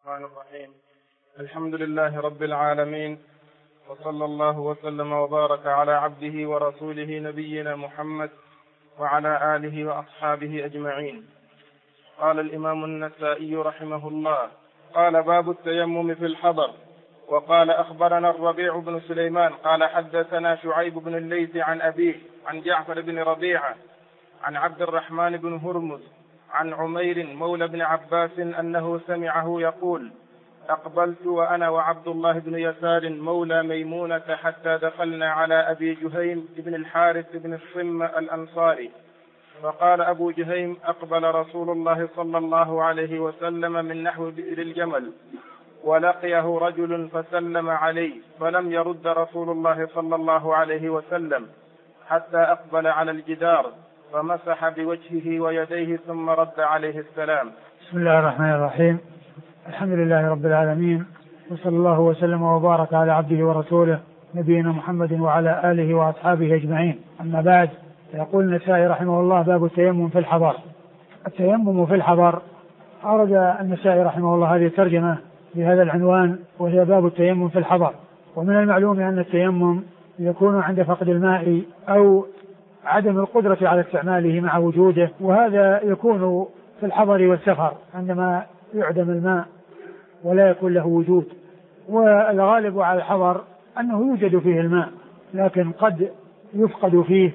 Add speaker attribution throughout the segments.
Speaker 1: الرحمن الرحيم. الحمد لله رب العالمين، وصلى الله وسلم وبارك على عبده ورسوله نبينا محمد وعلى آله وأصحابه أجمعين. قال الإمام النسائي رحمه الله: قال باب التيمم في الحضر. وقال أخبرنا الربيع بن سليمان قال حدثنا شعيب بن الليث عن أبيه عن جعفر بن ربيعة عن عبد الرحمن بن هرمز عن عمير مولى بن عباس أنه سمعه يقول: أقبلت وأنا وعبد الله بن يسار مولى ميمونة حتى دخلنا على أبي جهيم بن الحارث بن الصم الأنصاري، فقال أبو جهيم: أقبل رسول الله صلى الله عليه وسلم من نحو بئر الجمل، ولقيه رجل فسلم عليه، فلم يرد رسول الله صلى الله عليه وسلم حتى أقبل على الجدار فمسح بوجهه ويديه ثم رد عليه السلام.
Speaker 2: بسم الله الرحمن الرحيم. الحمد لله رب العالمين، وصلى الله وسلم وبارك على عبده ورسوله نبينا محمد وعلى آله وأصحابه أجمعين. أما بعد، يقول النسائي رحمه الله: باب التيمم في الحضر. التيمم في الحضر، أورد النسائي رحمه الله هذه الترجمة بهذا العنوان، وهي باب التيمم في الحضر. ومن المعلوم أن التيمم يكون عند فقد الماء أو عدم القدرة على استعماله مع وجوده، وهذا يكون في الحضر والسفر عندما يعدم الماء ولا يكون له وجود. والغالب على الحضر أنه يوجد فيه الماء، لكن قد يفقد فيه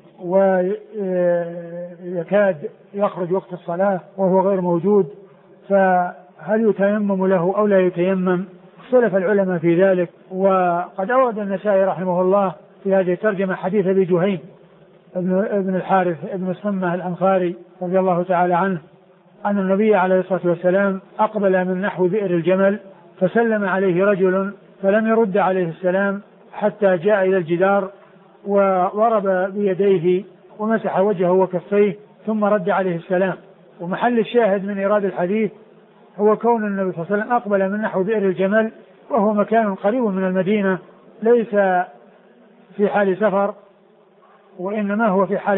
Speaker 2: ويكاد يخرج وقت الصلاة وهو غير موجود، فهل يتيمم له أو لا يتيمم؟ اختلف العلماء في ذلك. وقد أورد النسائي رحمه الله في هذه الترجمة حديث أبي جهيم ابن الحارث ابن الصمة الأنصاري رضي الله تعالى عنه أن النبي عليه الصلاة والسلام أقبل من نحو بئر الجمل فسلم عليه رجل فلم يرد عليه السلام حتى جاء إلى الجدار وضرب بيديه ومسح وجهه وكفيه ثم رد عليه السلام. ومحل الشاهد من إيراد الحديث هو كون النبي صلى الله عليه وسلم أقبل من نحو بئر الجمل، وهو مكان قريب من المدينة، ليس في حال سفر، وإنما هو في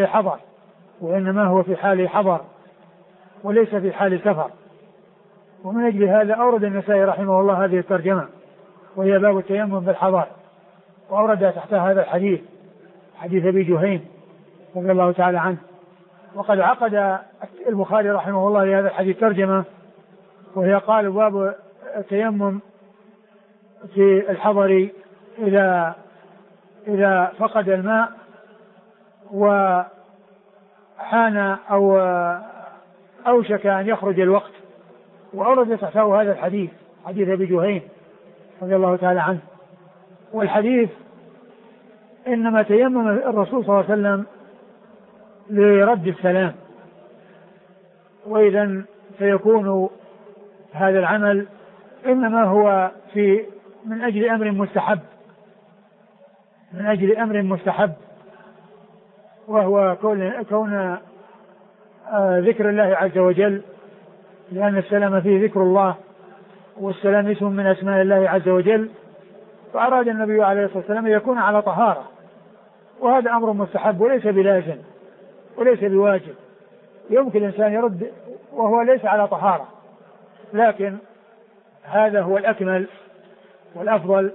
Speaker 2: حال حضر وليس في حال سفر. ومن أجل هذا أورد النسائي رحمه الله هذه الترجمة، وهي باب التيمم بالحضر، وأورد تحت هذا الحديث حديث أبي جهيم رضي الله تعالى عنه. وقد عقد البخاري رحمه الله لهذا الحديث ترجمة، وهي قال: باب التيمم في الحضر إذا فقد الماء وحان أو أوشك أن يخرج الوقت. وأورد تحته هذا الحديث حديث أبي جهيم رضي الله تعالى عنه. والحديث إنما تيمم الرسول صلى الله عليه وسلم لرد السلام، وإذا فيكون هذا العمل إنما هو من أجل أمر مستحب، وهو كون ذكر الله عز وجل، لأن السلام فيه ذكر الله، والسلام اسم من أسماء الله عز وجل. فأراد النبي عليه الصلاة والسلام أن يكون على طهارة، وهذا أمر مستحب وليس بلازم وليس بواجب. يمكن الإنسان يرد وهو ليس على طهارة، لكن هذا هو الأكمل والأفضل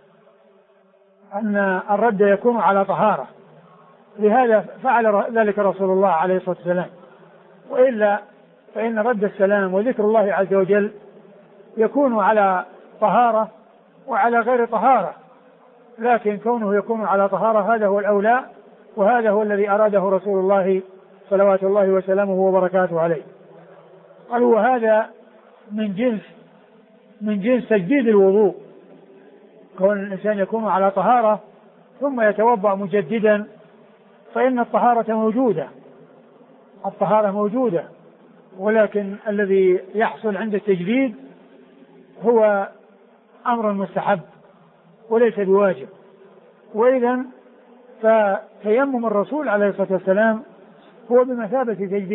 Speaker 2: أن الرد يكون على طهارة. لهذا فعل ذلك رسول الله عليه الصلاة والسلام. وإلا فإن رد السلام وذكر الله عز وجل يكون على طهارة وعلى غير طهارة، لكن كونه يكون على طهارة هذا هو الأولى، وهذا هو الذي أراده رسول الله صلوات الله وسلامه وبركاته عليه. قالوا: وهذا من جنس تجديد الوضوء، كون الإنسان يكون على طهارة ثم يتوضأ مجددا، فإن الطهارة موجودة، ولكن الذي يحصل عند التجديد هو أمر مستحب وليس بواجب. وإذا فتيمم الرسول عليه الصلاة والسلام هو بمثابة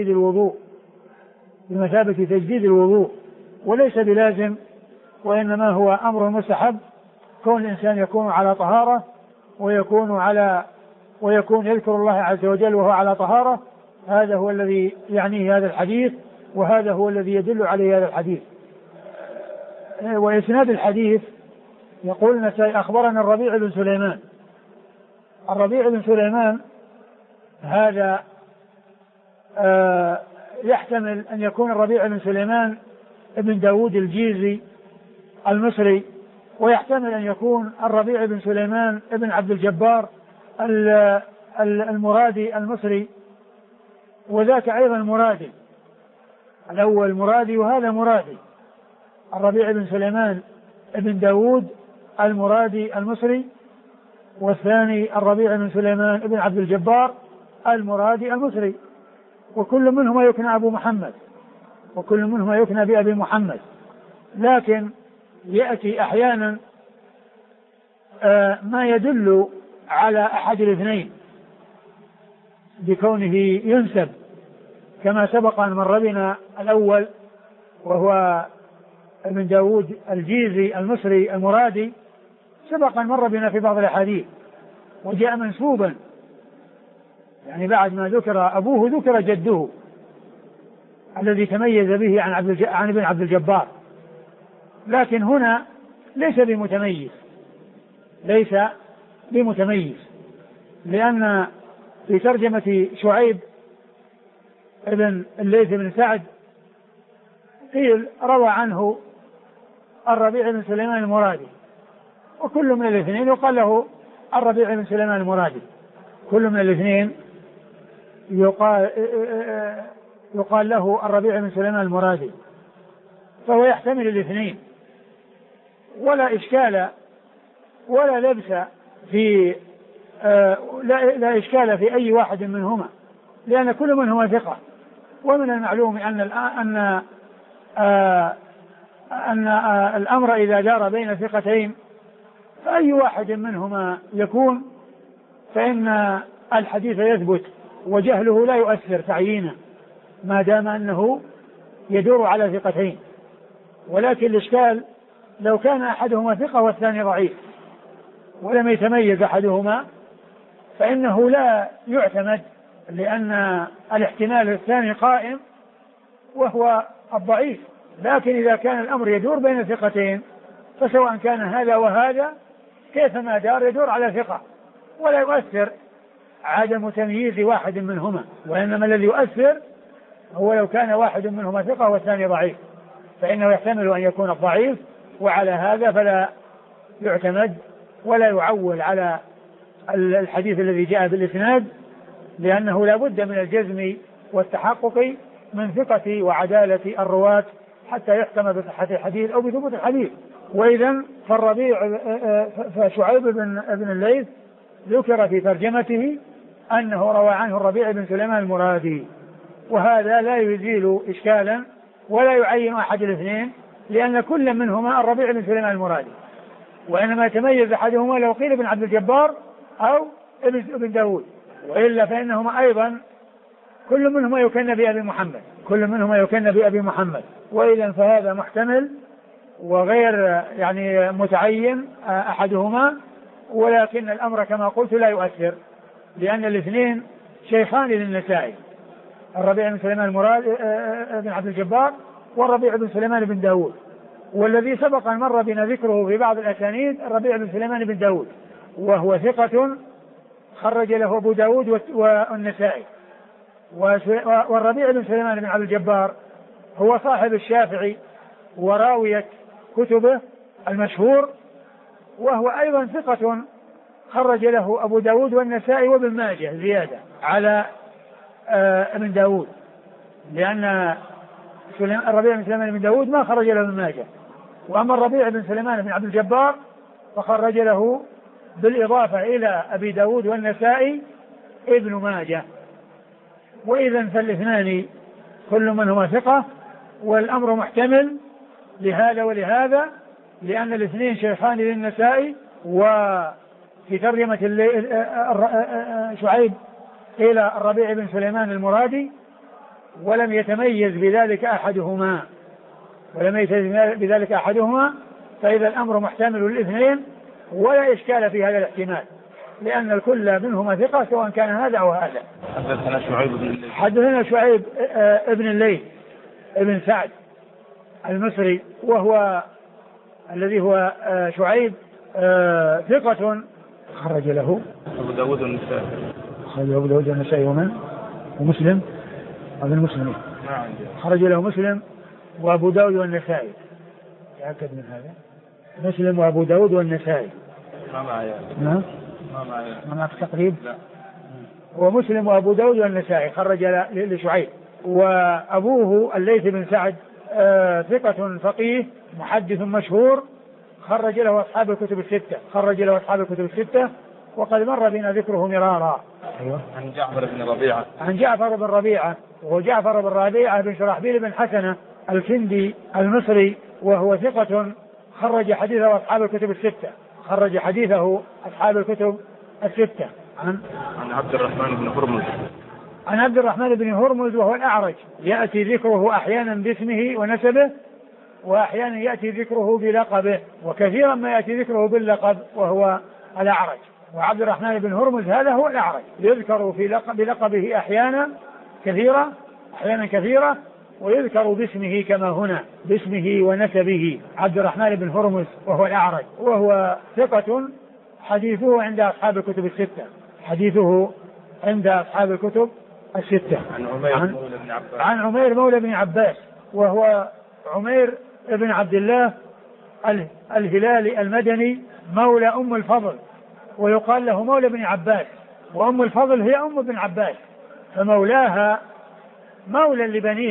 Speaker 2: تجديد الوضوء وليس بلازم، وإنما هو أمر مستحب، كون الإنسان يكون على طهارة ويكون يذكر الله عز وجل وهو على طهارة. هذا هو الذي يعنيه هذا الحديث، وهذا هو الذي يدل عليه هذا الحديث. وإسناد الحديث يقول النسائي أخبرنا الربيع بن سليمان. الربيع بن سليمان هذا يحتمل أن يكون الربيع بن سليمان ابن داود الجيزي المصري، ويحتمل أن يكون الربيع بن سليمان ابن عبد الجبار المرادي المصري، وذاك أيضا مرادي، الأول مرادي وهذا مرادي. الربيع بن سليمان ابن داود المرادي المصري، والثاني الربيع بن سليمان ابن عبد الجبار المرادي المصري، وكل منهما يكنى أبو محمد، وكل منهما يكنى بأبي محمد. لكن يأتي أحيانا ما يدل على أحد الاثنين بكونه ينسب، كما سبق أن مر بنا الأول وهو ابن داود الجيزي المصري المرادي، سبق أن مر بنا في بعض الأحاديث وجاء منسوبا، يعني بعد ما ذكر أبوه ذكر جده الذي تميز به عن ابن عبد الجبار. لكن هنا ليس بمتميز، لأن في ترجمة شعيب ابن الليث بن سعد قيل روى عنه الربيع بن سليمان المرادي، وكل من الاثنين يقال له الربيع بن سليمان المرادي، كل من الاثنين يقال له الربيع بن سليمان المرادي، فهو يحتمل الاثنين، ولا إشكال ولا لبس في لا إشكال في أي واحد منهما، لأن كل منهما ثقة. ومن المعلوم أن الأمر إذا دار بين ثقتين فأي واحد منهما يكون فإن الحديث يثبت، وجهله لا يؤثر تعيينا ما دام أنه يدور على ثقتين. ولكن الإشكال لو كان أحدهما ثقة والثاني ضعيف ولم يتميز أحدهما فإنه لا يعتمد، لأن الاحتمال الثاني قائم وهو الضعيف. لكن إذا كان الأمر يدور بين ثقتين فسواء كان هذا وهذا كيفما دار يدور على ثقة، ولا يؤثر عدم تمييز واحد منهما، وإنما الذي يؤثر هو لو كان واحد منهما ثقة والثاني ضعيف، فإنه يحتمل أن يكون الضعيف، وعلى هذا فلا يعتمد ولا يعول على الحديث الذي جاء بالإسناد، لأنه لا بد من الجزم والتحقق من ثقة وعدالة الرواة حتى يحكم بصحة الحديث أو بثبوت الحديث. وإذا فشعيب بن الليث ذكر في ترجمته أنه روى عنه الربيع بن سليمان المرادي، وهذا لا يزيل إشكالا ولا يعين أحد الاثنين، لأن كل منهما الربيع بن سليمان المرادي، وإنما يتميز أحدهما لو قيل ابن عبد الجبار أو ابن داود، وإلا فإنهما أيضا كل منهما يكن بأبي محمد، وإذا فهذا محتمل وغير يعني متعين أحدهما، ولكن الأمر كما قلت لا يؤثر، لأن الاثنين شيخان للنسائي، الربيع بن سليمان المراد بن عبد الجبار والربيع بن سليمان بن داود، والذي سبق أن مر بنا ذكره في بعض الأسانيد الربيع بن سليمان بن داود، وهو ثقة خرج له أبو داود والنسائي. والربيع بن سليمان بن عبد الجبار هو صاحب الشافعي وراوية كتبه المشهور، وهو أيضا ثقة خرج له أبو داود والنسائي وابن ماجه زيادة على ابن داود، لأن الربيع بن سليمان بن داود ما خرج له ابن ماجه، وأما الربيع بن سليمان بن عبد الجبار فخرج له بالإضافة إلى أبي داود والنسائي ابن ماجه. وإذا فالاثنان كل منهما ثقة، والأمر محتمل لهذا ولهذا، لأن الاثنين شيخان للنسائي. وفي ترجمة شعيب قيل الربيع بن سليمان المرادي ولم يتميز بذلك أحدهما، فإذا الأمر محتمل للاثنين ولا إشكال في هذا الاحتمال، لأن الكل منهما ثقة سواء كان هذا أو هذا. حدثنا شعيب ابن الليث ابن سعد المصري، وهو الذي هو شعيب ثقة خرج له
Speaker 1: أبو داود والنسائي.
Speaker 2: خرج أبو داود والنسائي ومسلم هذا المسلمين. خرج له مسلم وأبو داود والنسائي. تأكد من هذا. مسلم وأبو داود والنسائي.
Speaker 1: ما معي.
Speaker 2: نعم. ما معك تقريب.
Speaker 1: لا.
Speaker 2: ومسلم وأبو داود والنسائي خرج لشعيب. وأبوه الليث بن سعد ثقة فقيه محدث مشهور خرج له أصحاب الكتب الستة وقد مر بنا ذكره مرارا.
Speaker 1: أيوة. عن
Speaker 2: جعفر بن ربيعة وهو جعفر بن ربيعة بن شرحبيل بن حسنة الكندي المصري وهو ثقة خرج حديثه أصحاب الكتب الستة. عن عبد الرحمن بن هرمز وهو الأعرج يأتي ذكره أحيانا باسمه ونسبه وأحيانا يأتي ذكره بلقبه وكثيرا ما يأتي ذكره باللقب وهو الأعرج. وعبد الرحمن بن هرمز هذا هو الأعرج يذكر بلقبه أحيانا كثيرة ويذكر باسمه كما هنا باسمه ونسبه عبد الرحمن بن هرمز وهو الأعرج وهو ثقة حديثه عند أصحاب الكتب الستة. عن عمير مولى بن عباس وهو عمير بن عبد الله الهلالي المدني مولى أم الفضل ويقال له مولى بن عباس وأم الفضل هي أم بن عباس فمولاها مولى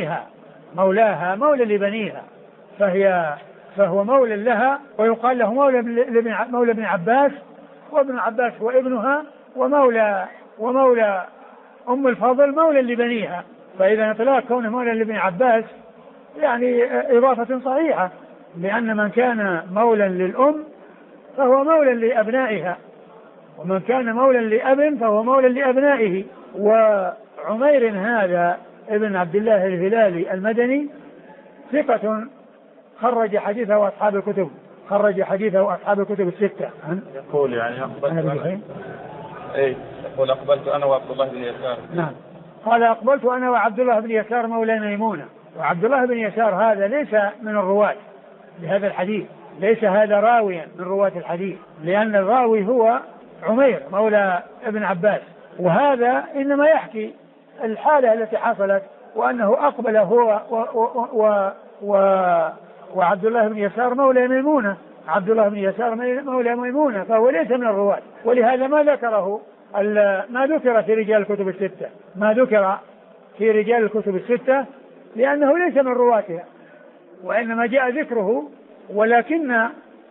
Speaker 2: لبنيها فهو مولى لها ويقال له مولى بن عباس وابن عباس وابنها ومولى أم الفضل مولى لبنيها. فإذا اطلاق كونه مولى لبن عباس يعني إضافة صحيحة لأن من كان مولى للأم فهو مولى لأبنائها ومن كان مولى لأب فهو مولى لأبنائه. وعمير هذا ابن عبد الله الهلالي المدني ثقة خرج حديثه أصحاب الكتب الستة.
Speaker 1: يقول يعني يقول أقبلت أنا وعبد الله بن يسار.
Speaker 2: نعم. قال أقبلت أنا وعبد الله بن يسار مولى ميمونة. وعبد الله بن يسار هذا ليس من الرواة لهذا الحديث ليس هذا راويا من رواة الحديث لأن الراوي هو عمير مولى ابن عباس وهذا إنما يحكي الحالة التي حصلت وأنه أقبل هو وعبد الله بن يسار مولى ميمونة فهو ليس من الرواة. ولهذا ما ذكر في رجال الكتب الستة لأنه ليس من رواتها وإنما جاء ذكره. ولكن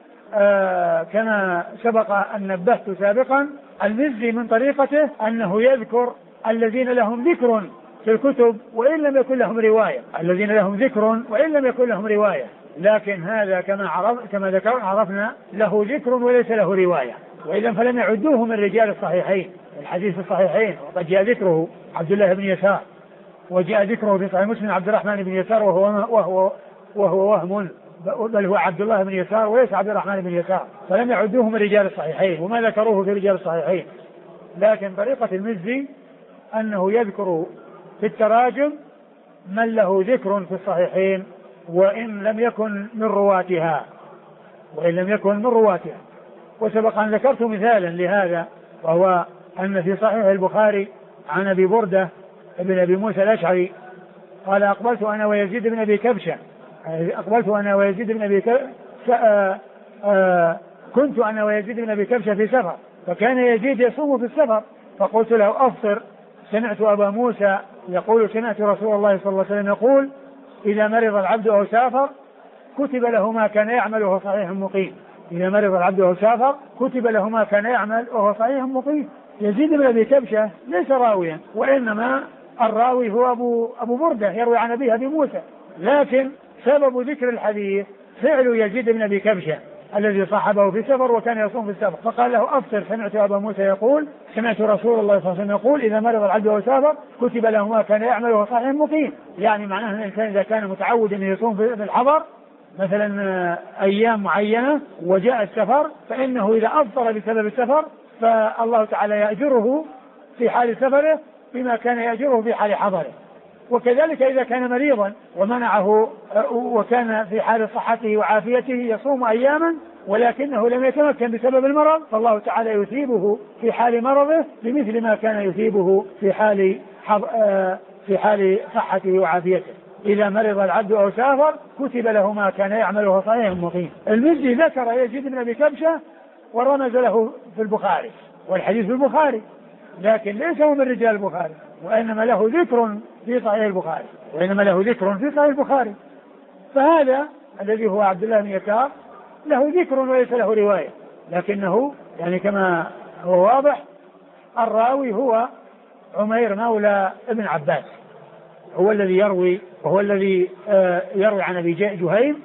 Speaker 2: كما سبق أن نبهت سابقا المزي من طريقته أنه يذكر الذين لهم ذكر في الكتب وإن لم يكن لهم رواية لكن هذا كما عرفنا له ذكر وليس له رواية وإذا فلم يعدوه من رجال الصحيحين الحديث الصحيحين. وقد جاء ذكره عبد الله بن يسار وجاء ذكره في صحيح مسلم عبد الرحمن بن يسار وهو وهم بل هو عبد الله بن يسار وليس عبد الرحمن بن يسار فلم يعدوه من رجال الصحيحين وما ذكروه في رجال الصحيحين. لكن طريقة المزي أنه يذكر في التراجم من له ذكر في الصحيحين وإن لم يكن من رواتها. وسبق أن ذكرت مثالا لهذا وهو أن في صحيح البخاري عن أبي بردة ابن أبي موسى الأشعري قال أقبلت أنا ويزيد بن أبي كبشة كنت أنا ويزيد بن أبي كبشة في سفر فكان يزيد يصوم في السفر فقلت له أفطر سمعت أبا موسى يقول سمعت رسول الله صلى الله عليه وسلم يقول إذا مرض العبد أو سافر كتب له ما كان يعمل وهو صحيح مقيم. يزيد بن أبي كبشة ليس راويا وإنما الراوي هو أبو بردة يروي عن أبي موسى لكن سبب ذكر الحديث فعل يزيد بن أبي كبشة الذي صاحبه في سفر وكان يصوم في السفر فقال له أفطر سمعت أبا موسى يقول سمعت رسول الله صلى الله عليه وسلم يقول إذا مرض العبد أو سافر كتب له ما كان يعمل وهو صحيح مقيم. يعني معناه أن الإنسان إذا كان متعود أن يصوم في الحضر مثلا أيام معينة وجاء السفر فإنه إذا أفطر بسبب السفر فالله تعالى يأجره في حال سفره بما كان يأجره في حال حضره. وكذلك إذا كان مريضا ومنعه وكان في حال صحته وعافيته يصوم أياما ولكنه لم يتمكن بسبب المرض، فالله تعالى يثيبه في حال مرضه بمثل ما كان يثيبه في حال صحته وعافيته. إذا مرض العبد أو سافر كتب له ما كان يعمله صحيح مقيم. المزي ذكر يزيد بن أبي كبشة ورمز له في البخاري، والحديث في البخاري لكن ليس هو من رجال البخاري، وإنما له ذكر في صحيح البخاري، فهذا الذي هو عبد الله بن يسار له ذكر وليس له رواية، لكنه يعني كما هو واضح الراوي هو عمير مولى ابن عباس، هو الذي يروي، وهو الذي يروي عن أبي جهيم،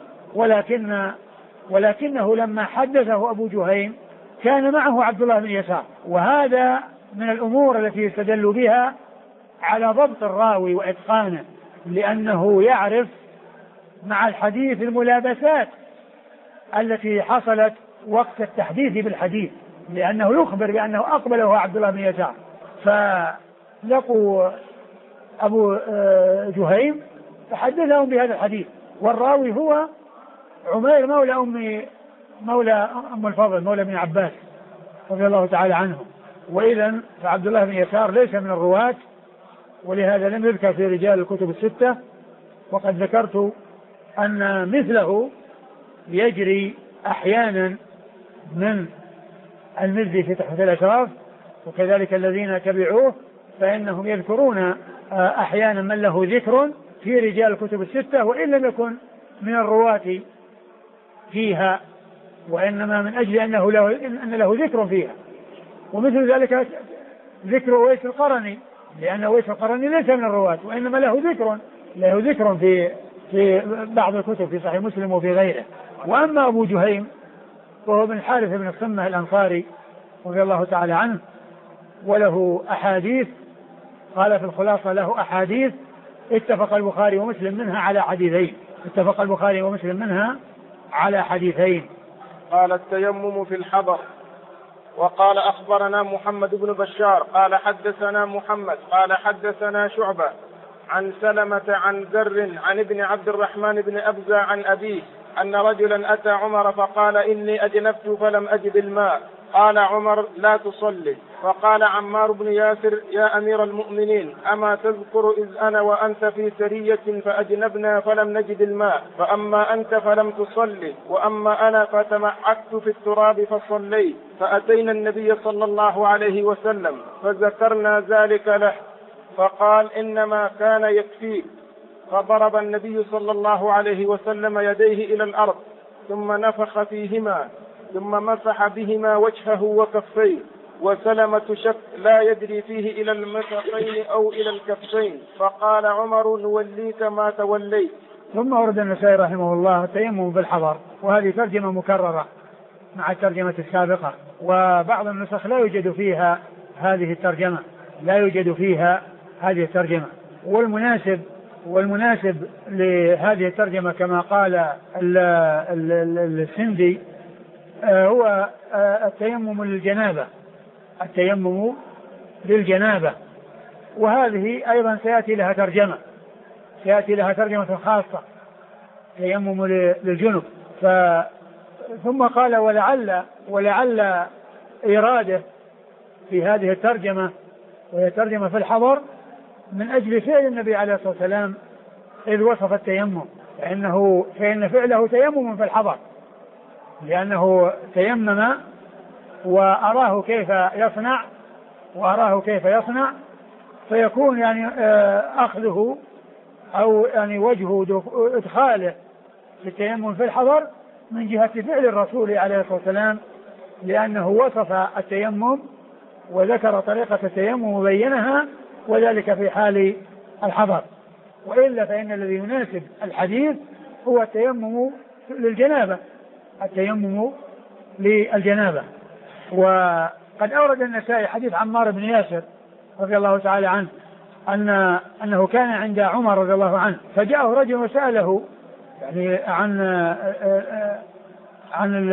Speaker 2: ولكنه لما حدثه أبو جهيم كان معه عبد الله بن يسار. وهذا من الأمور التي يستدل بها على ضبط الراوي وإتقانه، لأنه يعرف مع الحديث الملابسات التي حصلت وقت التحديث بالحديث، لأنه يخبر بأنه أقبله عبد الله بن يسار، فلقوا أبو جهيم فحدثهم بهذا الحديث، والراوي هو عمير مولى أم الفضل مولى ابن عباس رضي الله تعالى عنه. وإذن فعبد الله بن يسار ليس من الرواة، ولهذا لم يذكر في رجال الكتب الستة. وقد ذكرت أن مثله يجري أحيانا من المزي في تحفة الأشراف، وكذلك الذين تبعوه فإنهم يذكرون أحيانا من له ذكر في رجال الكتب الستة وإن لم يكن من الرواة فيها، وإنما من أجل أن له ذكر فيها. ومثل ذلك ذكر أويس القرني، لأن أويس القرني ليس من الرواة وإنما له ذكر في بعض الكتب في صحيح مسلم وفي غيره. وأما أبو جهيم وهو بن الحارث بن الصمة الأنصاري رضي الله تعالى عنه، وله أحاديث، قال في الخلاصة له أحاديث اتفق البخاري ومسلم منها على حديثين.
Speaker 1: قال التيمم في الحضر. وقال أخبرنا محمد بن بشار قال حدثنا محمد قال حدثنا شعبة عن سلمة عن زر عن ابن عبد الرحمن بن أبزة عن أبيه أن رجلا أتى عمر فقال إني أجنبت فلم أجد الماء. قال عمر لا تصلي. فقال عمار بن ياسر يا أمير المؤمنين أما تذكر إذ أنا وأنت في سرية فأجنبنا فلم نجد الماء، فأما أنت فلم تصلي وأما أنا فتمعكت في التراب فصليت. فأتينا النبي صلى الله عليه وسلم فذكرنا ذلك له فقال إنما كان يكفيك. فضرب النبي صلى الله عليه وسلم يديه إلى الأرض ثم نفخ فيهما ثم مسح بهما وجهه وكفيه. وسلمة شك لا يدري فيه إلى المرفقين أو إلى الكفين. فقال عمر نوليك ما توليت.
Speaker 2: ثم ورد النسائي رحمه الله التيمم بالحضر، وهذه ترجمة مكررة مع الترجمة السابقة، وبعض النسخ لا يوجد فيها هذه الترجمة. والمناسب لهذه الترجمة كما قال السندي هو التيمم للجنابة، وهذه أيضا سيأتي لها ترجمة خاصة، تيمم للجنب. ثم قال ولعل إراده في هذه الترجمة وهي ترجمة في الحضر من أجل فعل النبي عليه الصلاة والسلام إذ وصف التيمم، فإن فعله تيمم في الحضر، لأنه تيمم وأراه كيف يصنع فيكون يعني أخذه أو يعني وجه إدخاله في التيمم في الحضر من جهة فعل الرسول عليه الصلاة والسلام، لأنه وصف التيمم وذكر طريقة التيمم وبينها، وذلك في حال الحضر. وإلا فإن الذي يناسب الحديث هو التيمم للجنابة. وقد أورد النسائي حديث عمار بن ياسر رضي الله تعالى عنه أنه كان عند عمر رضي الله عنه فجاءه رجل وسأله يعني عن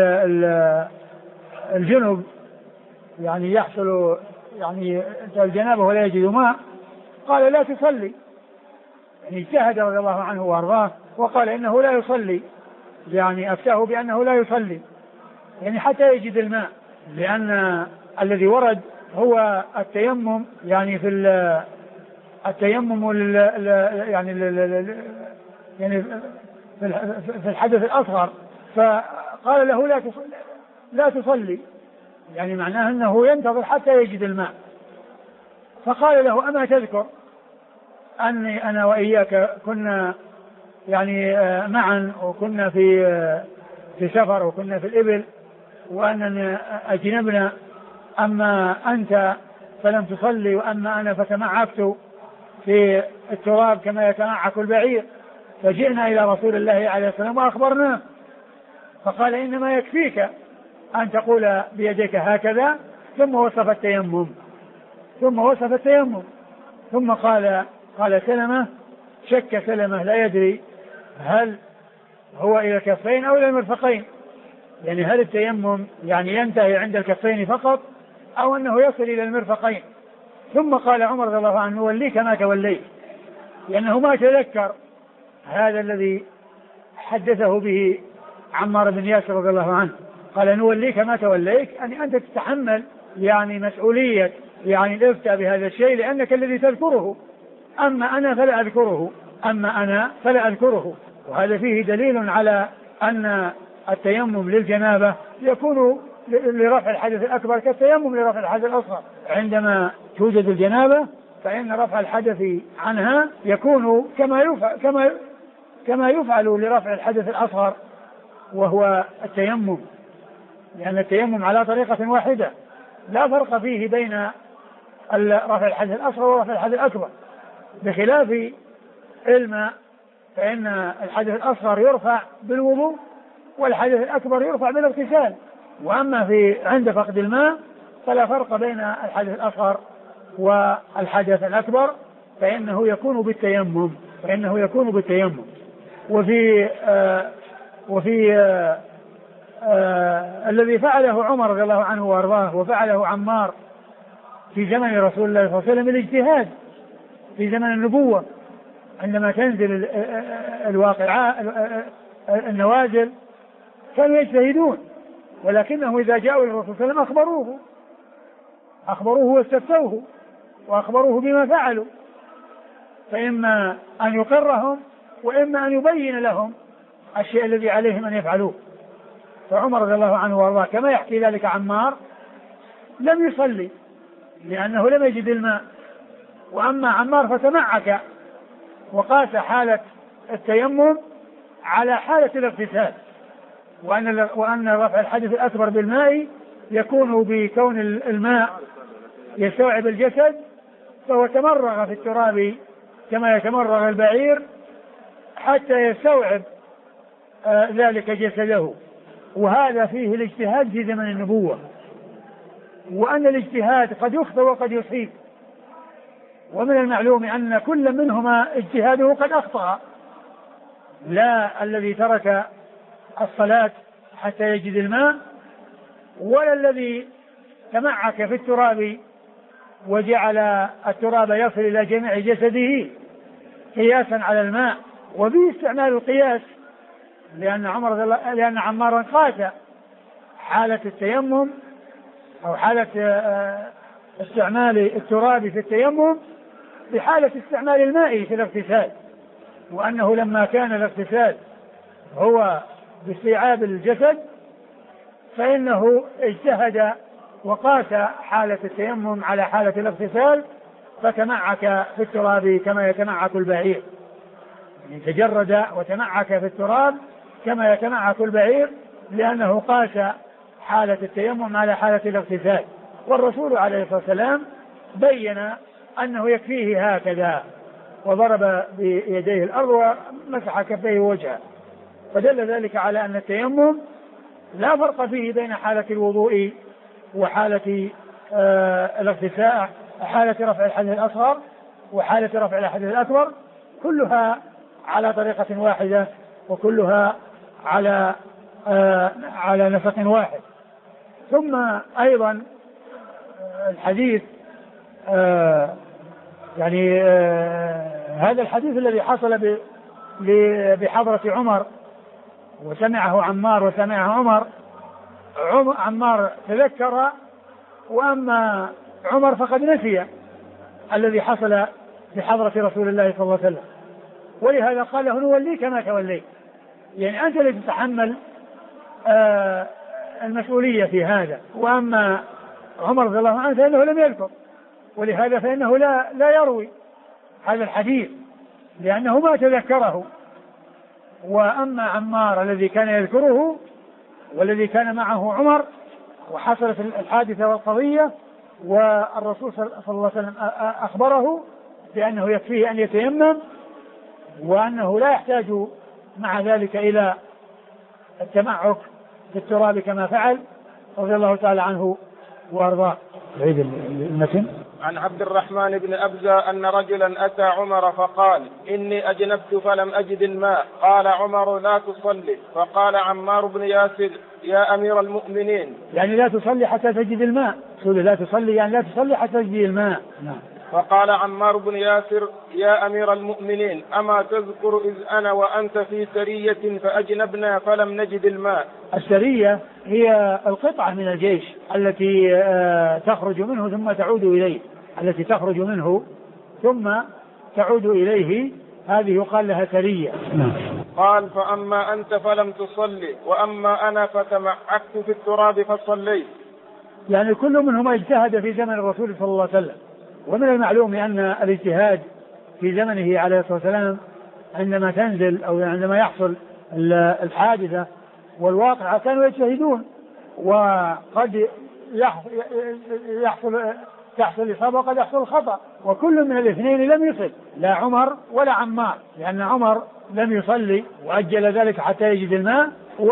Speaker 2: الجنب، يعني يحصل يعني الجنابة ولا يجد ماء، قال لا تصلي، يعني اجتهد رضي الله عنه وارضاه وقال إنه لا يصلي، يعني أفتاه بأنه لا يصلي يعني حتى يجد الماء، لأن الذي ورد هو التيمم يعني في التيمم يعني في الحدث الأصغر، فقال له لا تصلي، يعني معناه أنه ينتظر حتى يجد الماء. فقال له أما تذكر أني أنا وإياك كنا يعني معا، وكنا في سفر، وكنا في الإبل، وأننا أجنبنا، أما أنت فلم تصلي، وأما أنا فتمعكت في التراب كما يتمعك البعير، فجئنا إلى رسول الله عليه السلام وأخبرناه، فقال إنما يكفيك أن تقول بيديك هكذا، ثم وصف التيمم ثم قال سلمة، شك سلمة لا يدري هل هو إلى الكفين أو إلى المرفقين، يعني هل التيمم يعني ينتهي عند الكفين فقط أو أنه يصل إلى المرفقين. ثم قال عمر رضي الله عنه وليك ما توليت، لأنه ما تذكر هذا الذي حدثه به عمار بن ياسر رضي الله عنه، قال نوليك ما توليت، يعني أنت تتحمل يعني مسؤولية يعني الإفتاء بهذا الشيء لأنك الذي تذكره، أما أنا فلا أذكره. وهذا فيه دليل على أن التيمم للجنابة يكون لرفع الحدث الأكبر كالتيمم لرفع الحدث الأصغر. عندما توجد الجنابة فإن رفع الحدث عنها يكون كما يفعل لرفع الحدث الأصغر وهو التيمم، لأن التيمم على طريقة واحدة لا فرق فيه بين رفع الحدث الأصغر ورفع الحدث الأكبر، بخلاف الماء فإن الحدث الأصغر يرفع بالوضوء والحدث الأكبر يرفع بالاغتسال، وأما عند فقد الماء فلا فرق بين الحدث الأصغر والحدث الأكبر، فإنه يكون بالتيمم. وفي الذي فعله عمر رضي الله عنه وارضاه وفعله عمار في زمن رسول الله صلى الله عليه وسلم الاجتهاد في زمن النبوة، عندما تنزل النوازل كانوا يجتهدون، ولكنهم إذا جاءوا للرسول صلى الله عليه وسلم أخبروه واستفتوه وأخبروه بما فعلوا، فإما أن يقرهم وإما أن يبين لهم الشيء الذي عليهم أن يفعلوه. فعمر رضي الله عنه وارضاه كما يحكي ذلك عمار لم يصلي لأنه لم يجد الماء، وأما عمار فتمعك وقاس حالة التيمم على حالة الاغتسال، وأن رفع الحدث الأكبر بالماء يكون بكون الماء يستوعب الجسد، فهو تمرغ في التراب كما يتمرغ البعير حتى يستوعب ذلك جسده. وهذا فيه الاجتهاد في زمن النبوة، وأن الاجتهاد قد يخطئ وقد يصيب، ومن المعلوم أن كل منهما اجتهاده قد أخطأ، لا الذي ترك الصلاة حتى يجد الماء، ولا الذي تمعك في التراب وجعل التراب يصل إلى جميع جسده قياسا على الماء، وفيه استعمال القياس، لأن عمارا قاس حالة التيمم أو حالة استعمال التراب في التيمم بحالة استعمال الماء في الاغتسال، وأنه لما كان الاغتسال هو باستيعاب الجسد فإنه اجتهد وقاس حالة التيمم على حالة الاغتسال فتمعك في التراب كما يتمعك البعير، يعني تجرد وتمعك في التراب كما يتمعك البعير، لأنه قاس حالة التيمم على حالة الاغتسال. والرسول عليه الصلاة والسلام بين أنه يكفيه هكذا، وضرب بيديه الأرض ومسح كفيه ووجهه، فدل ذلك على أن التيمم لا فرق فيه بين حالة الوضوء وحالة الاغتسال، حالة رفع الحدث الأصغر وحالة رفع الحدث الأكبر، كلها على طريقة واحدة وكلها على نسق واحد. ثم أيضا الحديث يعني هذا الحديث الذي حصل بحضرة عمر وسمعه عمار وسمعه عمر، عمار تذكر وأما عمر فقد نسي الذي حصل بحضرة رسول الله صلى الله عليه وسلم، ولهذا قال له نوليك ما توليت، يعني أنت الذي تتحمل المسؤولية في هذا. وأما عمر رضي الله عنه فإنه لم يذكر، ولهذا فإنه لا يروي هذا الحديث لأنه ما تذكره. وأما عمار الذي كان يذكره والذي كان معه عمر وحصلت الحادثة والقضية والرسول صلى الله عليه وسلم أخبره بأنه يكفيه أن يتيمم وأنه لا يحتاج مع ذلك إلى التمعك في التراب كما فعل رضي الله تعالى عنه وأرضاه. عيد المتن.
Speaker 1: عن عبد الرحمن بن أبزة أن رجلا أتى عمر فقال إني أجنبت فلم أجد الماء، قال عمر لا تصلي، فقال عمار بن ياسر يا أمير المؤمنين،
Speaker 2: يعني لا تصلي حتى تجد الماء، لا تصلي يعني لا تصلي حتى تجد الماء. نعم.
Speaker 1: فقال عمار بن ياسر يا أمير المؤمنين أما تذكر إذ أنا وأنت في سرية فأجنبنا فلم نجد الماء.
Speaker 2: السرية هي القطعة من الجيش التي تخرج منه ثم تعود إليه، التي تخرج منه ثم تعود إليه، هذه يقال لها سرية.
Speaker 1: قال فأما أنت فلم تصلي وأما أنا فتمعكت في التراب فصليت.
Speaker 2: يعني كل منهما اجتهد في زمن الرسول صلى الله عليه وسلم، ومن المعلوم أن الاجتهاد في زمنه عليه الصلاة والسلام عندما تنزل أو عندما يحصل الحادثة والواقعة كانوا يجتهدون، وقد تحصل إصابة وقد يحصل خطأ، وكل من الاثنين لم يصل، لا عمر ولا عمار، لأن عمر لم يصلي وأجل ذلك حتى يجد الماء،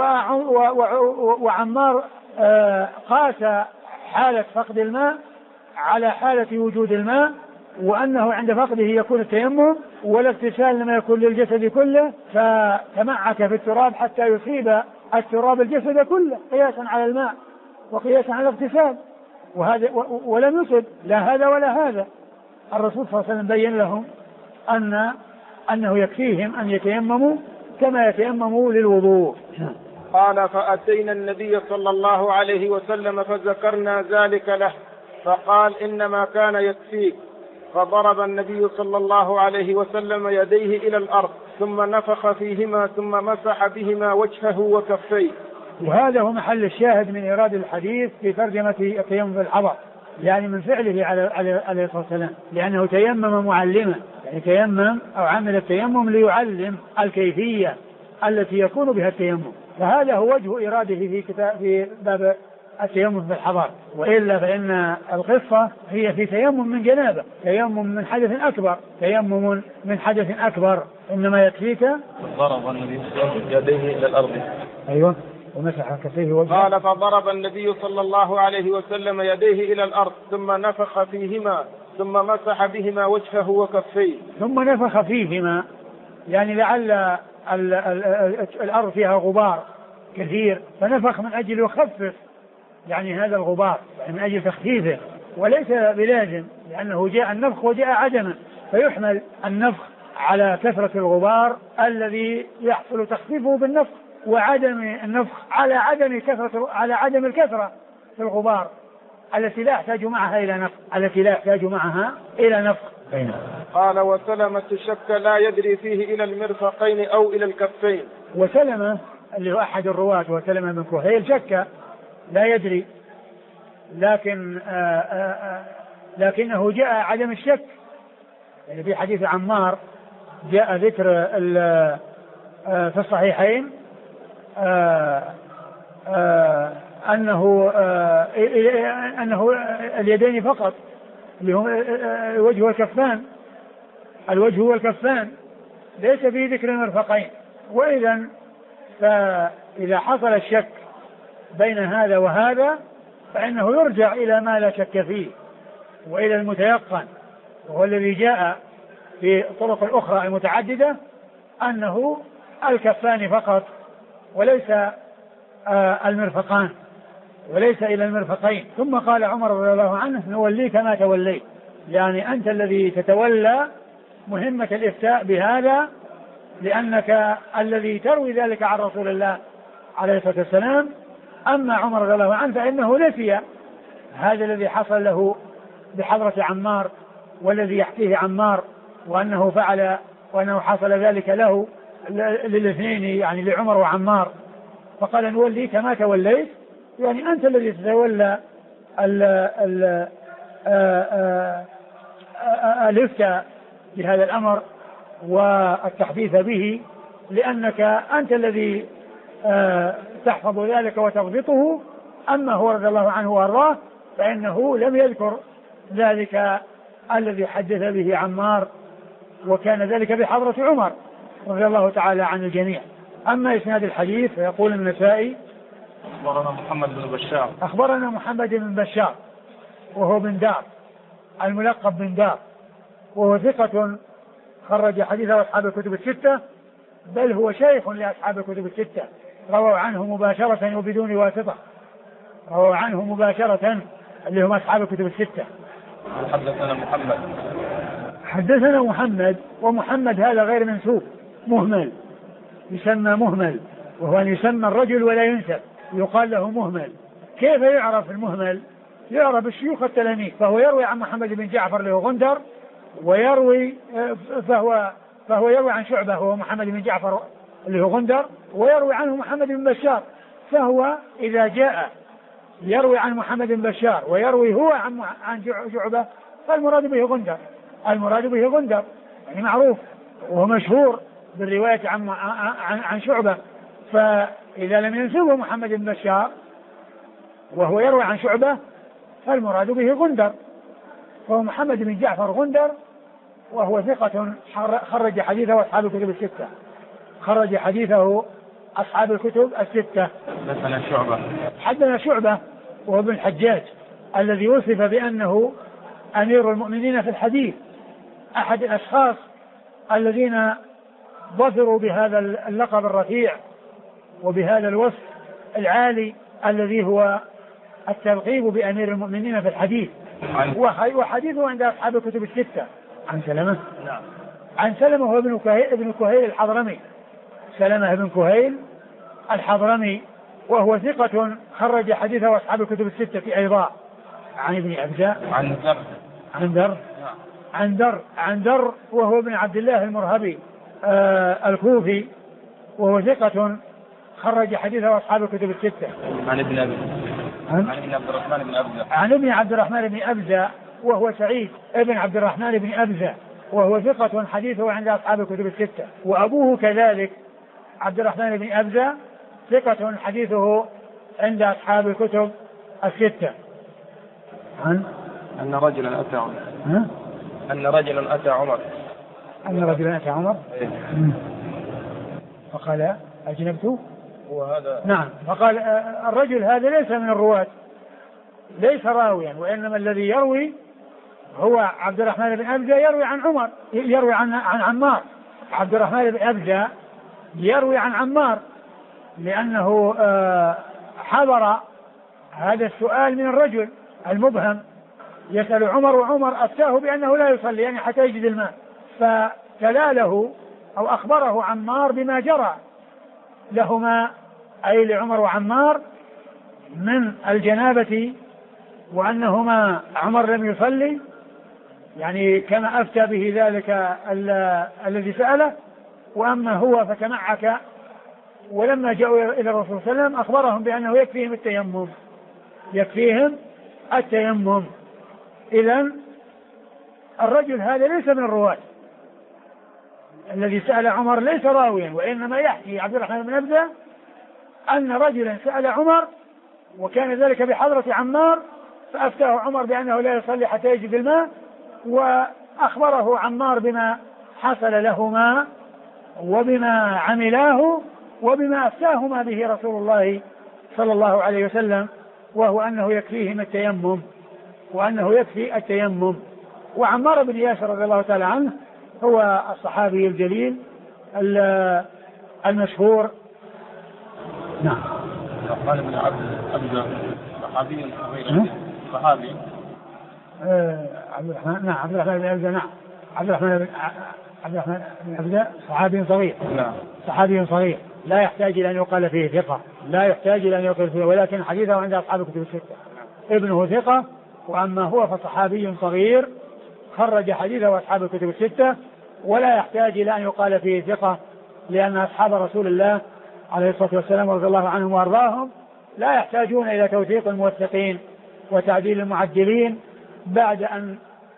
Speaker 2: وعمار قاس حالة فقد الماء على حالة وجود الماء، وأنه عند فقده يكون التيمم، والاغتسال لما يكون للجسد كله، فتمعك في التراب حتى يصيب التراب الجسد كله قياسا على الماء وقياسا على الاغتسال، وهذا ولم يصب لا هذا ولا هذا. الرسول صلى الله عليه وسلم بين لهم أنه يكفيهم أن يتيمموا كما يتيمموا للوضوء.
Speaker 1: قال فأتينا النبي صلى الله عليه وسلم فذكرنا ذلك له فقال إنما كان يكفيك، فضرب النبي صلى الله عليه وسلم يديه إلى الأرض ثم نفخ فيهما ثم مسح بهما وجهه وكفيه.
Speaker 2: وهذا هو محل الشاهد من إيراد الحديث في ترجمة التيمم في الحضر، يعني من فعله عليه الصلاة والسلام، لأنه تيمم معلما، يعني تيمم أو عمل التيمم ليعلم الكيفية التي يكون بها التيمم، فهذا هو وجه إيراده في باب التيمم في الحضر. وإلا فإن القصة هي في تيمم من جنابة، تيمم من حدث أكبر، تيمم من حدث أكبر، إنما يكفيك.
Speaker 1: ضرب النبي يديه إلى الأرض.
Speaker 2: أيوة. ومسح كفيه وجهه.
Speaker 1: قال فضرب النبي صلى الله عليه وسلم يديه إلى الأرض ثم نفخ فيهما ثم مسح بهما وجهه وكفيه.
Speaker 2: ثم نفخ فيهما يعني لعل الأرض فيها غبار كثير، فنفخ من أجل يخفف يعني هذا الغبار، يعني من أجل تخفيفه، وليس بلازم، لأنه جاء النفخ وجاء عدما، فيحمل النفخ على كثرة الغبار الذي يحصل تخفيفه بالنفخ، وعدم النفخ على عدم الكثرة في الغبار التي لا يحتاج معها إلى نفخ.
Speaker 1: قال وسلمة الشك لا يدري فيه إلى المرفقين أو إلى الكفين.
Speaker 2: وسلمة اللي هو أحد الرواة وسلمة بن كهيل شك لا يدري، لكنه جاء عدم الشك، يعني في حديث عمار جاء ذكر في الصحيحين أنه اليدين فقط، اللي هم الوجه والكفان، ليس فيه ذكر المرفقين. فإذا حصل الشك بين هذا وهذا فإنه يرجع إلى ما لا شك فيه وإلى المتيقن، وهو الذي جاء في طرق الأخرى المتعددة أنه الكفان فقط وليس المرفقان، وليس إلى المرفقين. ثم قال عمر رضي الله عنه نوليك ما توليت، يعني أنت الذي تتولى مهمة الإفتاء بهذا، لأنك الذي تروي ذلك عن رسول الله عليه الصلاة والسلام. أما عمر رضي الله عنه فإنه نسي هذا الذي حصل له بحضرة عمار والذي يحكيه عمار، وأنه فعل وأنه حصل ذلك له للاثنين، يعني لعمر وعمار، فقال نوليك ما توليت، يعني أنت الذي تتولى الإفتاء بهذا الأمر والتحديث به، لأنك أنت الذي تحفظ ذلك وتضبطه. أما هو رضي الله عنه وأرضاه فإنه لم يذكر ذلك الذي حدث به عمار، وكان ذلك بحضرة عمر رضي الله تعالى عن الجميع. أما إسناد الحديث فيقول النسائي
Speaker 1: أخبرنا محمد بن بشار.
Speaker 2: أخبرنا محمد بن بشار وهو بن دار الملقب بن دار، وهو ثقة خرج حديثه أصحاب الكتب الستة، بل هو شيخ لأصحاب الكتب الستة، رووا عنه مباشرة وبدون واسطة، رووا عنه مباشرة اللي هم أصحاب الكتب الستة. حدثنا محمد، ومحمد هذا غير منسوب، مهمل، يسمى مهمل، وهو أن يسمى الرجل ولا ينسب، يقال له مهمل. كيف يعرف المهمل؟ يعرف الشيوخ التلاميذ، فهو يروي عن محمد بن جعفر اللي هو غندر، ويروي فهو يروي عن شعبة هو محمد بن جعفر اللي هو غندر، ويروي عنه محمد بن بشار، فهو إذا جاء يروي عن محمد بن بشار ويروي هو عن شعبة فالمراد به غندر، المراد به غندر يعني معروف وهو مشهور بالرواية عن شعبة. فإذا لم ينسبه محمد بن بشار وهو يروي عن شعبة فالمراد به غندر، فهو محمد بن جعفر غندر، وهو ثقة خرج حديثه أصحاب الكتب الستة، خرج حديثه أصحاب الكتب الستة. حدثنا شعبة وهو ابن الحجاج الذي وصف بأنه أمير المؤمنين في الحديث، أحد الأشخاص الذين ظفروا بهذا اللقب الرفيع وبهذا الوصف العالي الذي هو التلقيب بأمير المؤمنين في الحديث. وحديثه عند أصحاب الكتب الستة. عن سلمة؟ نعم. عن سلمة هو ابن كهيل الحضرمي، سلمة بن كهيل الحضرمي، وهو ثقة خرج حديثه أصحاب الكتب الستة أيضا. عن ابن أبزة. عن در وهو ابن عبد الله المرهبي الكوفي، وهو ثقة خرج حديثه أصحاب الكتب الستة.
Speaker 1: عن ابن عبد الرحمن بن أبزة.
Speaker 2: عن ابن عبد الرحمن بن أبزة وهو سعيد ابن عبد الرحمن بن أبزة، وهو ثقة حديثه عند أصحاب الكتب الستة. وأبوه كذلك عبد الرحمن بن أبزة ثقة حديثه عند أصحاب الكتب الستة.
Speaker 1: أن رجلا أتى عمر
Speaker 2: فقال أجنبت،
Speaker 1: وهذا
Speaker 2: نعم، فقال الرجل هذا ليس من الرواة، ليس راويا، وإنما الذي يروي هو عبد الرحمن بن أبزة، يروي عن عمر، يروي عن عمار. عبد الرحمن بن أبزة يروي عن عمار لأنه حضر هذا السؤال من الرجل المبهم، يسأل عمر، وعمر أفتاه بأنه لا يصلي يعني حتى يجد الماء، فتلاله أو أخبره عمار بما جرى لهما أي لعمر وعمار من الجنابة، وأنهما عمر لم يصلي، يعني كما أفتى به ذلك الذي سأله. وأما هو فتمعك، ولما جاءوا إلى الرسول صلى الله عليه وسلم أخبرهم بأنه يكفيهم التيمم. إذن الرجل هذا ليس من الرواة، الذي سأل عمر ليس راويا، وإنما يحكي عبد الرحمن بن أبزة أن رجلا سأل عمر وكان ذلك بحضرة عمار، فأفتاه عمر بأنه لا يصلي حتى يجد الماء، وأخبره عمار بما حصل لهما وبما عملاه وبما أفتاهما به رسول الله صلى الله عليه وسلم، وهو أنه يكفيهم التيمم، وأنه يكفي التيمم. وعمار بن ياسر رضي الله تعالى عنه هو الصحابي الجليل المشهور. نعم.
Speaker 1: قال ابن عبد صحابي
Speaker 2: عبد الرحمن نعم عبد الرحمن بن أبزة نعم عبد الرحمن بن أبزة صحابي صغير
Speaker 1: نعم
Speaker 2: صحابي صغير لا يحتاج إلى أن يقال فيه ثقة لا يحتاج إلى أن يقال فيه ولكن حديثه عند أصحاب الكتب الستة ابنه ثقة وأما هو فصحابي صغير خرج حديثه أصحاب الكتب الستة ولا يحتاج إلى أن يقال فيه ثقة لأن أصحاب رسول الله عليه الصلاة والسلام رضي الله عنهم وأرضاهم لا يحتاجون إلى توثيق الموثقين وتعديل المعدلين بعد أن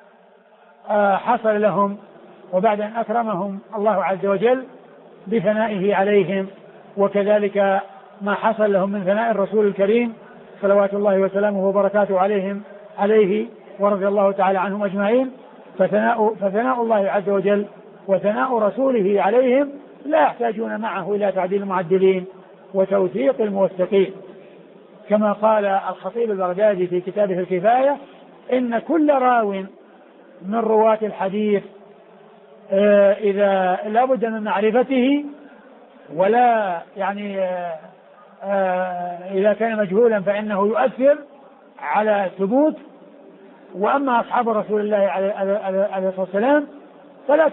Speaker 2: حصل لهم وبعد أن أكرمهم الله عز وجل بثنائه عليهم وكذلك ما حصل لهم من ثناء الرسول الكريم صلوات الله وسلامه وبركاته عليه ورضي الله تعالى عنهم أجمعين فثناء الله عز وجل وثناء رسوله عليهم لا يحتاجون معه إلى تعديل المعدلين وتوثيق الموثقين كما قال الخطيب البغدادي في كتابه الكفاية إن كل راو من رواة الحديث إذا لا بد من معرفته ولا يعني إذا كان مجهولا فإنه يؤثر على الثبوت وأما أصحاب رسول الله عليه الصلاة والسلام فلا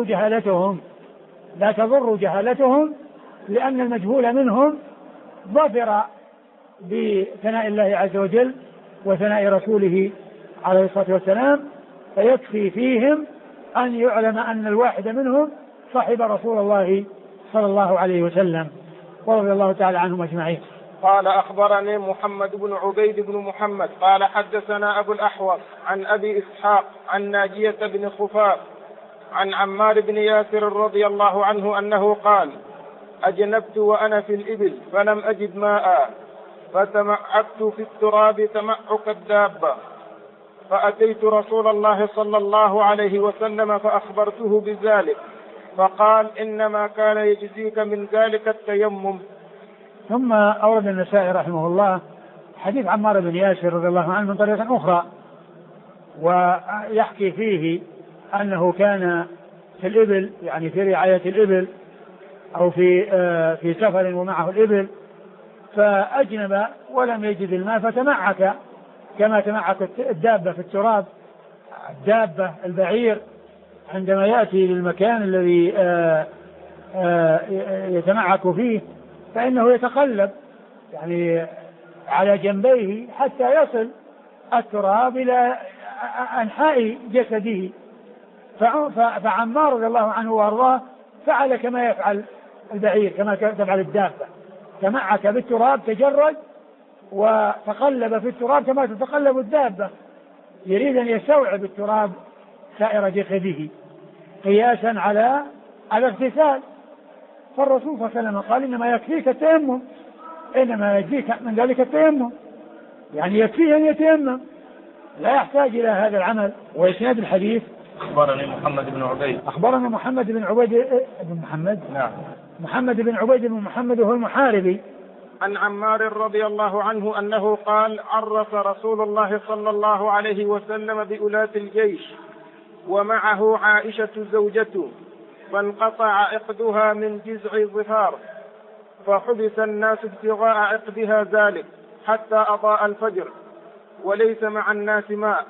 Speaker 2: تضر جهالتهم لأن المجهول منهم ظفر بثناء الله عز وجل وثناء رسوله عليه الصلاة والسلام فيكفي فيهم أن يعلم أن الواحد منهم صاحب رسول الله صلى الله عليه وسلم ورضي الله تعالى عنهم أجمعين.
Speaker 1: قال أخبرني محمد بن عبيد بن محمد قال حدثنا أبو الأحوص عن أبي إسحاق عن ناجية بن خفاف عن عمار بن ياسر رضي الله عنه أنه قال أجنبت وأنا في الإبل فلم أجد ماء فتمعكت في التراب تمعك الدابة فأتيت رسول الله صلى الله عليه وسلم فأخبرته بذلك فقال إنما كان يجزيك من ذلك التيمم.
Speaker 2: ثم أورد النسائي رحمه الله حديث عمار بن ياسر رضي الله عنه من طريقة أخرى ويحكي فيه أنه كان في الإبل يعني في رعاية الإبل أو في سفر ومعه الإبل فأجنب ولم يجد الماء فتمعك كما تمعك الدابة في التراب. الدابة البعير عندما يأتي للمكان الذي يتمعك فيه فإنه يتقلب يعني على جنبيه حتى يصل التراب إلى أنحاء جسده. فعمار رضي الله عنه وأرضاه فعل كما يفعل البعير كما تفعل الدابة تمعك بالتراب تجرد وتقلب في التراب كما تتقلب الدابة يريد أن يستوعب التراب سائر جسده قياسا على الاغتسال. فالرسول صلى الله عليه وسلم قال إنما يكفيك التيمم إنما يكفيك من ذلك التيمم يعني يكفيه أن يتيمم لا يحتاج إلى هذا العمل. وإسناد الحديث
Speaker 1: أخبرني محمد بن عبيد
Speaker 2: أخبرنا محمد بن عبيد بن محمد
Speaker 1: نعم
Speaker 2: محمد بن عبيد بن محمد وهو المحاربي
Speaker 1: عن عمار رضي الله عنه أنه قال عرف رسول الله صلى الله عليه وسلم بأولاة الجيش ومعه عائشة زوجته فانقطع عقدها من جذع ظفار فحبس الناس ابتغاء عقدها ذلك حتى أضاء الفجر وليس مع الناس ماء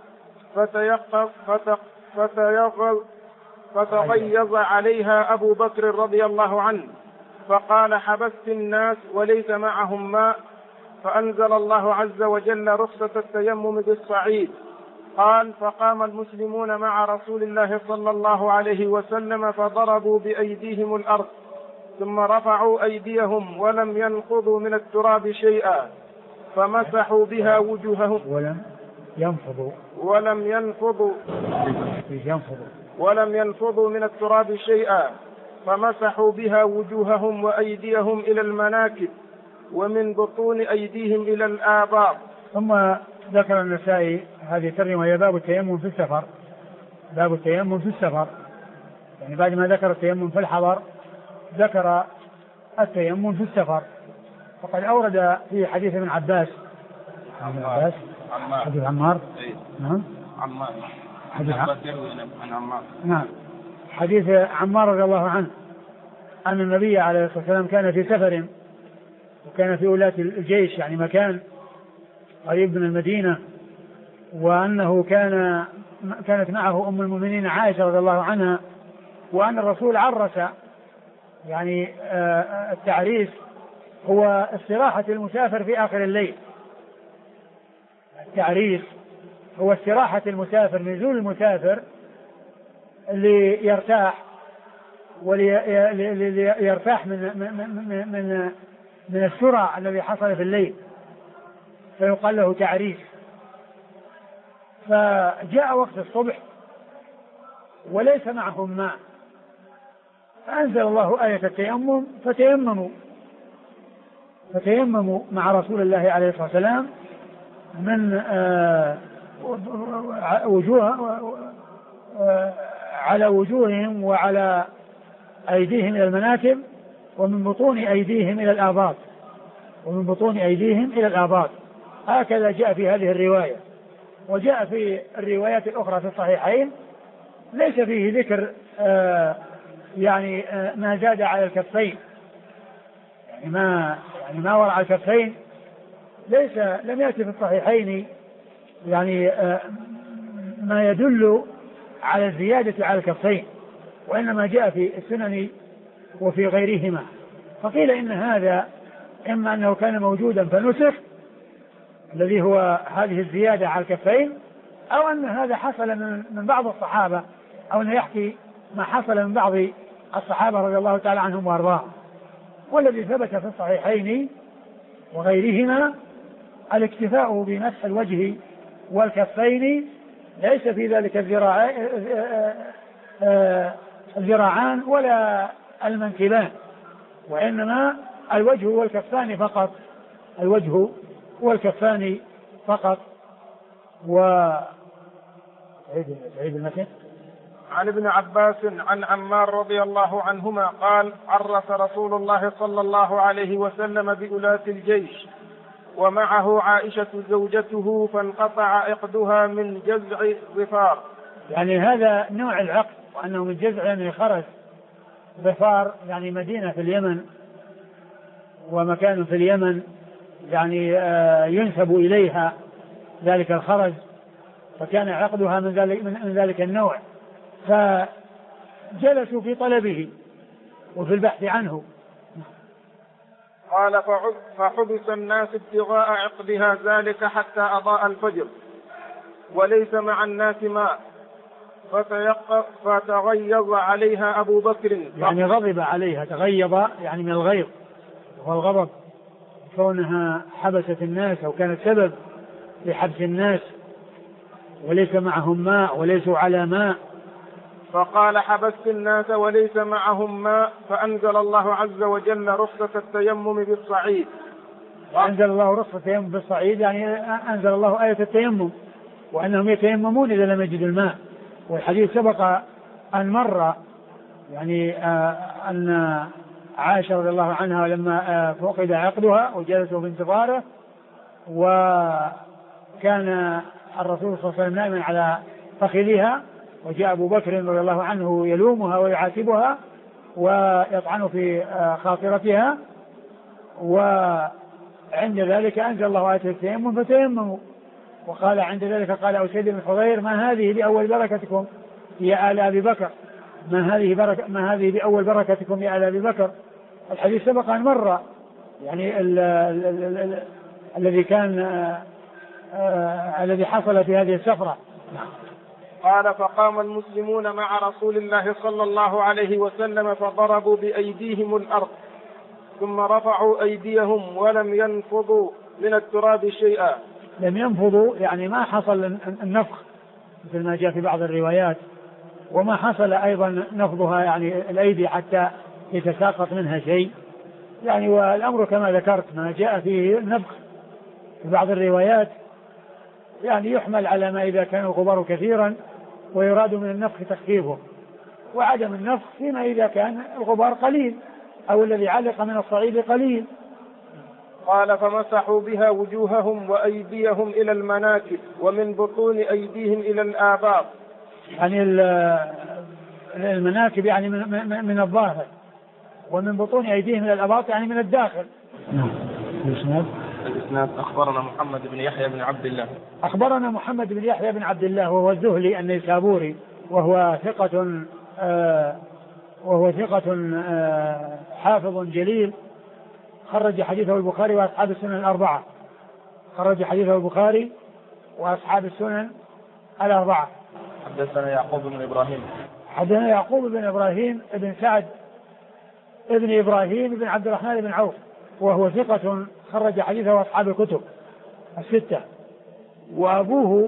Speaker 1: فتغيظ عليها أبو بكر رضي الله عنه فقال حبست الناس وليس معهم ماء فأنزل الله عز وجل رخصة التيمم بالصعيد. قال فقام المسلمون مع رسول الله صلى الله عليه وسلم فضربوا بأيديهم الأرض ثم رفعوا أيديهم ولم ينقضوا من التراب شيئا فمسحوا بها وجوههم ولم ينفضوا من التراب شيئا فمسحوا بها وجوههم وأيديهم إلى المناكب ومن بطون أيديهم إلى الآباط.
Speaker 2: ثم ذكر النسائي هذه الترجمة هي باب التيمم في السفر. باب التيمم في السفر يعني بعد ما ذكر التيمم في الحضر ذكر التيمم في السفر. وقد أورد في حديث ابن عباس حديث عمار نعم حديث عمار رضي الله عنه أن النبي عليه الصلاة والسلام كان في سفر وكان في ولاة الجيش يعني مكان قريب من المدينة وأنه كانت معه أم المؤمنين عائشة رضي الله عنها، وأن الرسول عرس، يعني التعريس هو استراحة المسافر في آخر الليل. التعريس هو استراحة المسافر، نزول المسافر ليرتاح وليرتاح من السرعة الذي حصل في الليل، فيقال له تعريس. فجاء وقت الصبح وليس معهم ماء، فأنزل الله آية التيمم، فتيمموا مع رسول الله عليه الصلاة والسلام من على وجوههم وعلى أيديهم إلى المناكب، ومن بطون أيديهم إلى الآباط. هكذا جاء في هذه الرواية. وجاء في الروايات الأخرى في الصحيحين ليس فيه ذكر ما زاد على الكفين، يعني ما وراء الكفين لم يأتي في الصحيحين ما يدل على الزيادة على الكفين، وإنما جاء في السنن وفي غيرهما. فقيل إن هذا إما أنه كان موجودا فنسخ، الذي هو هذه الزيادة على الكفين، أو أن هذا حصل من بعض الصحابة، أو أنه يحكي ما حصل من بعض الصحابة رضي الله تعالى عنهم وأرضاهم. والذي ثبت في الصحيحين وغيرهما الاكتفاء بمسح الوجه والكفين، ليس في ذلك الذراعان ولا المنكبان، وإنما الوجه والكفان فقط. عيد المتن.
Speaker 1: عن ابن عباس عن عمار رضي الله عنهما قال: عرس رسول الله صلى الله عليه وسلم بأولاة الجيش ومعه عائشة زوجته، فانقطع عقدها من جزع ظفار.
Speaker 2: يعني هذا نوع العقد، وأنه من جزع يعني خرج. ظفار يعني مدينة في اليمن، ومكان في اليمن يعني ينسب إليها ذلك الخرج، فكان عقدها من ذلك النوع، فجلسوا في طلبه وفي البحث عنه.
Speaker 1: قال: فحبس الناس ابتغاء عقدها ذلك حتى أضاء الفجر، وليس مع الناس ماء، فتغيظ عليها أبو بكر،
Speaker 2: يعني غضب عليها. تغيظ يعني من الغيظ، وهو الغضب، كونها حبست الناس أو كانت سبب لحبس الناس، وليس معهم ماء وليسوا على ماء.
Speaker 1: فقال: حبست الناس وليس معهم ماء، فأنزل الله عز وجل رخصة التيمم بالصعيد.
Speaker 2: أنزل الله رخصة التيمم بالصعيد، يعني أنزل الله آية التيمم، وأنهم يتيممون إذا لم يجدوا الماء. والحديث سبق أن مر يعني أن عائشة رضي الله عنها لما فقد عقدها وجلسوا في انتظاره، وكان الرسول صلى الله عليه وسلم نائما على فخذها، وجاء أبو بكر رضي الله عنه يلومها ويعاتبها ويطعن في خاطرتها، وعند ذلك أنزل الله آية التيمم فتيمموا. وقال عند ذلك قال أسيد بن حضير: ما هذه بأول بركتكم يا آل أبي بكر، ما هذه بأول بركتكم يا آل أبي بكر. الحديث سبق أن مر، يعني الذي كان الذي حصل في هذه السفرة.
Speaker 1: قال: فقام المسلمون مع رسول الله صلى الله عليه وسلم فضربوا بأيديهم الأرض، ثم رفعوا أيديهم ولم ينفضوا من التراب شيئا.
Speaker 2: لم ينفضوا يعني ما حصل النفخ مثل ما جاء في بعض الروايات، وما حصل أيضا نفضها يعني الأيدي حتى يتساقط منها شيء، يعني والأمر كما ذكرت ما جاء فيه النفخ في بعض الروايات يعني يحمل على ما إذا كان الغبار كثيرا ويراد من النفخ تخفيفه، وعدم النفخ فيما إذا كان الغبار قليل أو الذي علق من الصعيد قليل.
Speaker 1: قال: فمسحوا بها وجوههم وأيديهم إلى المناكب، ومن بطون أيديهم إلى الآباط.
Speaker 2: يعني المناكب يعني من الظاهر، ومن بطون أيديهم إلى الآباط يعني من الداخل.
Speaker 1: الإسناد أخبرنا محمد بن يحيى بن عبد الله.
Speaker 2: أخبرنا محمد بن يحيى بن عبد الله وهو الذهلي النيسابوري وهو ثقة حافظ جليل، خرج حديثه البخاري وأصحاب السنن الأربعة. خرج حديثه البخاري وأصحاب السنن الأربعة.
Speaker 1: حدثنا يعقوب بن إبراهيم.
Speaker 2: حدثنا يعقوب بن إبراهيم بن سعد ابن إبراهيم بن عبد الرحمن بن عوف وهو ثقة خرج حديثه أصحاب الكتب الستة. وأبوه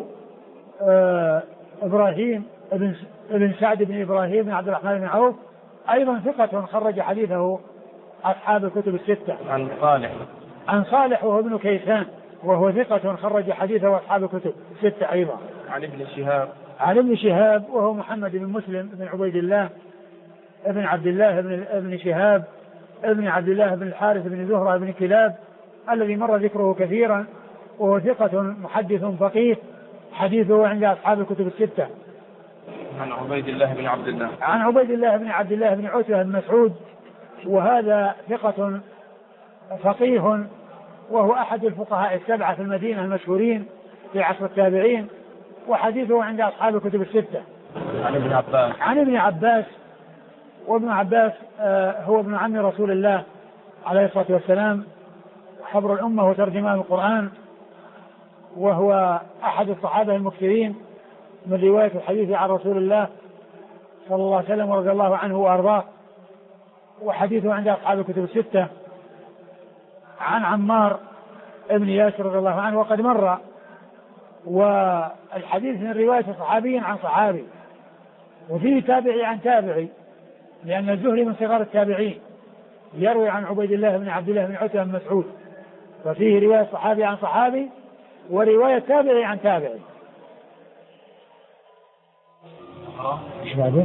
Speaker 2: إبراهيم ابن سعد بن إبراهيم بن عبد الرحمن بن عوف أيضا ثقة خرج حديثه أصحاب الكتب الستة. عن صالح وهو ابن كيسان وهو ثقة خرج حديثه أصحاب الكتب الستة أيضا. عن ابن شهاب وهو محمد بن مسلم بن عبيد الله ابن عبد الله ابن شهاب ابن عبد الله بن الحارث بن زهرة بن كلاب الذي مر ذكره كثيرا، وهو ثقة محدث فقيه حديثه عند أصحاب الكتب الستة.
Speaker 1: عن عبيد الله بن عبد الله.
Speaker 2: عن عبيد الله بن عبد الله بن عتبة بن مسعود، وهذا ثقة فقيه وهو أحد الفقهاء السبعة في المدينة المشهورين في عصر التابعين، وحديثه عند أصحاب الكتب الستة. عن ابن عباس وابن عباس هو ابن عم رسول الله عليه الصلاة والسلام، حبر الأمة وترجمان القرآن، وهو أحد الصحابة المكثرين من رواية الحديث عن رسول الله صلى الله عليه وسلم ورضي الله عنه وأرضاه، وحديثه عند أصحاب الكتب الستة. عن عمار ابن ياسر رضي الله عنه وقد مر، والحديث من رواية صحابي عن صحابي، وفيه تابعي عن تابعي، لأن الزهري من صغار التابعين يروي عن عبيد الله بن عبد الله بن عتبة بن مسعود، ففيه رواية صحابي عن صحابي ورواية تابعي عن تابعي. ايش بعده؟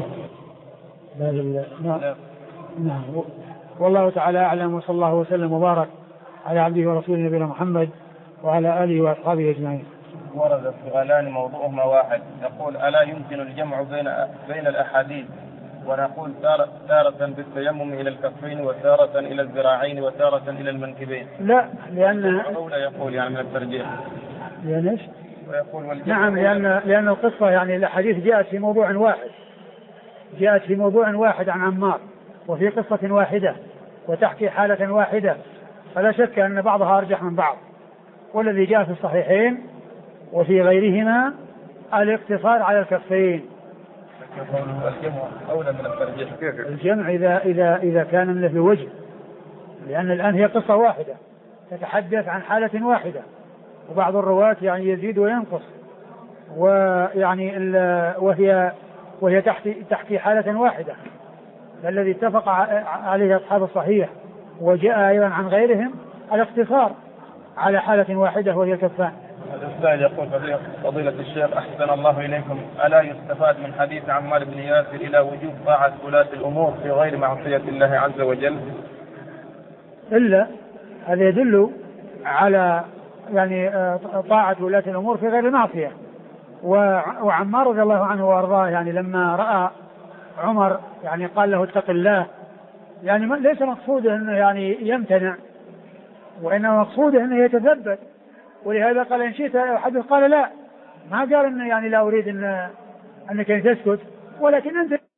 Speaker 2: نعم. والله تعالى أعلم، وصلى الله وسلم وبارك على عبده ورسوله نبينا محمد وعلى آله وأصحابه أجمعين.
Speaker 1: ورد سؤالان موضوعهما واحد، يقول: ألا يمكن الجمع بين الأحاديث ونقول تارة بالتيمم إلى الكفين وتارة إلى الذراعين وتارة إلى المنكبين؟
Speaker 2: لا، لأن
Speaker 1: أولى يقول يعني من الترجيح.
Speaker 2: لأنش؟
Speaker 1: ويقول
Speaker 2: نعم، لأن القصة يعني الأحاديث جاءت في موضوع واحد، جاءت في موضوع واحد عن عمار، وفي قصة واحدة وتحكي حالة واحدة، فلا شك أن بعضها أرجح من بعض، والذي جاء في الصحيحين وفي غيرهما الاقتصار على الكفين.
Speaker 1: الجمع أولى من الترجيح.
Speaker 2: الجمع إذا كان من ذي وجه، لأن الآن هي قصة واحدة تتحدث عن حالة واحدة، وبعض الرواة يعني يزيد وينقص، ويعني وهي تحكي حالة واحدة، الذي اتفق عليه أصحاب الصحيح وجاء أيضا عن غيرهم الاقتصار على حالة واحدة وهي الكفان.
Speaker 1: السائل يقول: فضيلة الشيخ أحسن الله إليكم، ألا يستفاد من حديث عمار بن ياسر إلى وجوب طاعة ولاة الأمور في غير معصية الله عز وجل؟
Speaker 2: إلا هذا يدل على يعني طاعة ولاة الأمور في غير معصية. وعمار رضي الله عنه وأرضاه يعني لما رأى عمر يعني قال له اتق الله، يعني ليس مقصوده أنه يعني يمتنع، وإنما مقصوده أنه يتثبت، ولهذا قال: إن شئت أحدث. قال: لا، ما قال أنه يعني لا أريد أنك تسكت، ولكن أنت